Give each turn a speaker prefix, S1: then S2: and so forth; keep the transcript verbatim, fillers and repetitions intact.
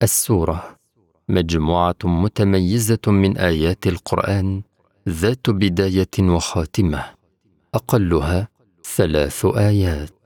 S1: السورة مجموعة متميزة من آيات القرآن ذات بداية وخاتمة، أقلها ثلاث آيات.